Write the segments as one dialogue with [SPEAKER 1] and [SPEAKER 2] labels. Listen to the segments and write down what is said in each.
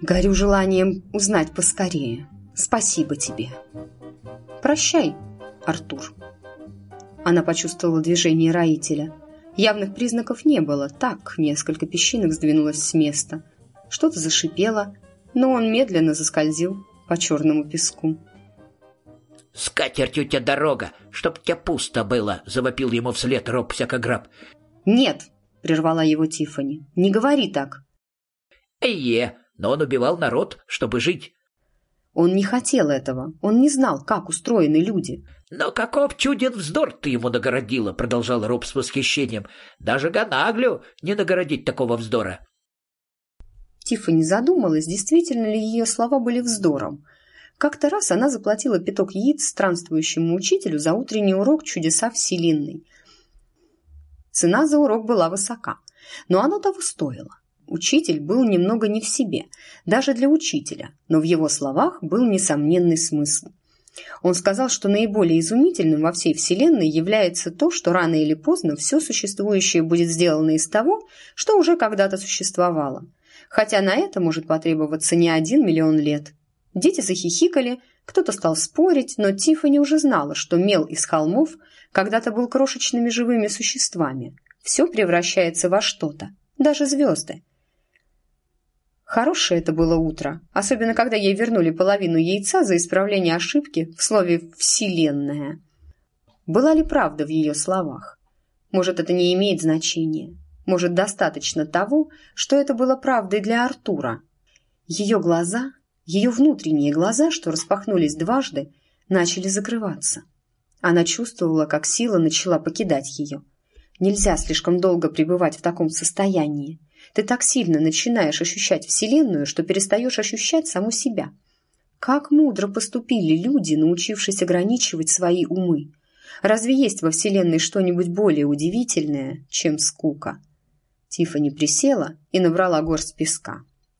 [SPEAKER 1] Горю желанием узнать поскорее. Спасибо тебе. Прощай, Артур. Она почувствовала движение роителя. Явных признаков не было. Так, несколько песчинок сдвинулось с места. Что-то зашипело, но он медленно заскользил по черному песку.
[SPEAKER 2] «С катертью у тебя дорога, чтоб тебя пусто было!» — завопил ему вслед Роб Всякограб.
[SPEAKER 1] «Нет!» — прервала его Тиффани. «Не говори так!»
[SPEAKER 2] Но он убивал народ, чтобы жить!»
[SPEAKER 1] Он не хотел этого. Он не знал, как устроены люди.
[SPEAKER 2] «Но каков чуден вздор ты ему нагородила!» — продолжал Роб с восхищением. «Даже Ганаглю не нагородить такого вздора!»
[SPEAKER 1] Тиффани задумалась, действительно ли ее слова были вздором. Как-то раз она заплатила пяток яиц странствующему учителю за утренний урок «Чудеса Вселенной». Цена за урок была высока, но оно того стоило. Учитель был немного не в себе, даже для учителя, но в его словах был несомненный смысл. Он сказал, что наиболее изумительным во всей Вселенной является то, что рано или поздно все существующее будет сделано из того, что уже когда-то существовало. Хотя на это может потребоваться не 1 миллион лет. Дети захихикали, кто-то стал спорить, но Тиффани уже знала, что мел из холмов когда-то был крошечными живыми существами. Все превращается во что-то, даже звезды. Хорошее это было утро, особенно когда ей вернули половину яйца за исправление ошибки в слове «вселенная». Была ли правда в ее словах? Может, это не имеет значения. Может, достаточно того, что это было правдой для Артура. Ее глаза, ее внутренние глаза, что распахнулись дважды, начали закрываться. Она чувствовала, как сила начала покидать ее. Нельзя слишком долго пребывать в таком состоянии. Ты так сильно начинаешь ощущать Вселенную, что перестаешь ощущать саму себя. Как мудро поступили люди, научившись ограничивать свои умы. Разве есть во Вселенной что-нибудь более удивительное, чем скука? Тиффани присела и набрала горсть песка.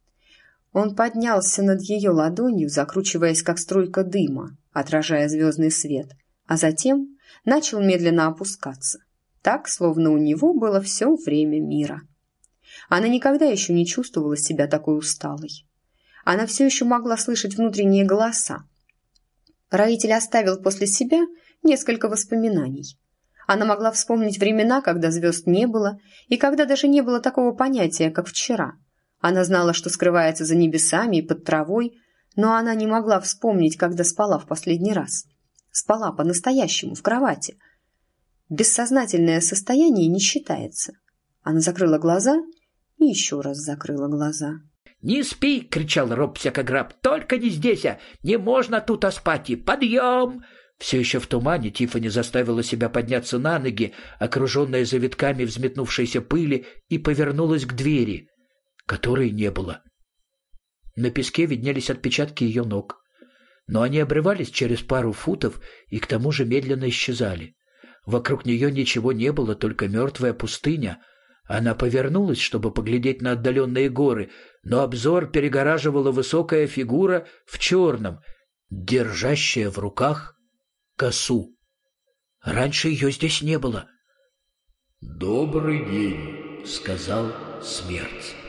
[SPEAKER 1] Он поднялся над ее ладонью, закручиваясь, как струйка дыма, отражая звездный свет, а затем начал медленно опускаться, так, словно у него было все время мира. Она никогда еще не чувствовала себя такой усталой. Она все еще могла слышать внутренние голоса. Роитель оставил после себя несколько воспоминаний. Она могла вспомнить времена, когда звезд не было, и когда даже не было такого понятия, как вчера. Она знала, что скрывается за небесами и под травой, но она не могла вспомнить, когда спала в последний раз. Спала по-настоящему, в кровати. Бессознательное состояние не считается. Она закрыла глаза и еще раз закрыла глаза.
[SPEAKER 2] «Не спи!» — кричал Роб Всякограб. «Только не здесь, не можно тут спать! И подъем!» Все еще в тумане Тиффани заставила себя подняться на ноги, окруженная завитками взметнувшейся пыли, и повернулась к двери, которой не было. На песке виднелись отпечатки ее ног, но они обрывались через пару футов и к тому же медленно исчезали. Вокруг нее ничего не было, только мертвая пустыня. Она повернулась, чтобы поглядеть на отдаленные горы, но обзор перегораживала высокая фигура в черном, держащая в руках косу. Раньше ее здесь не было. «Добрый день», — сказал смерть.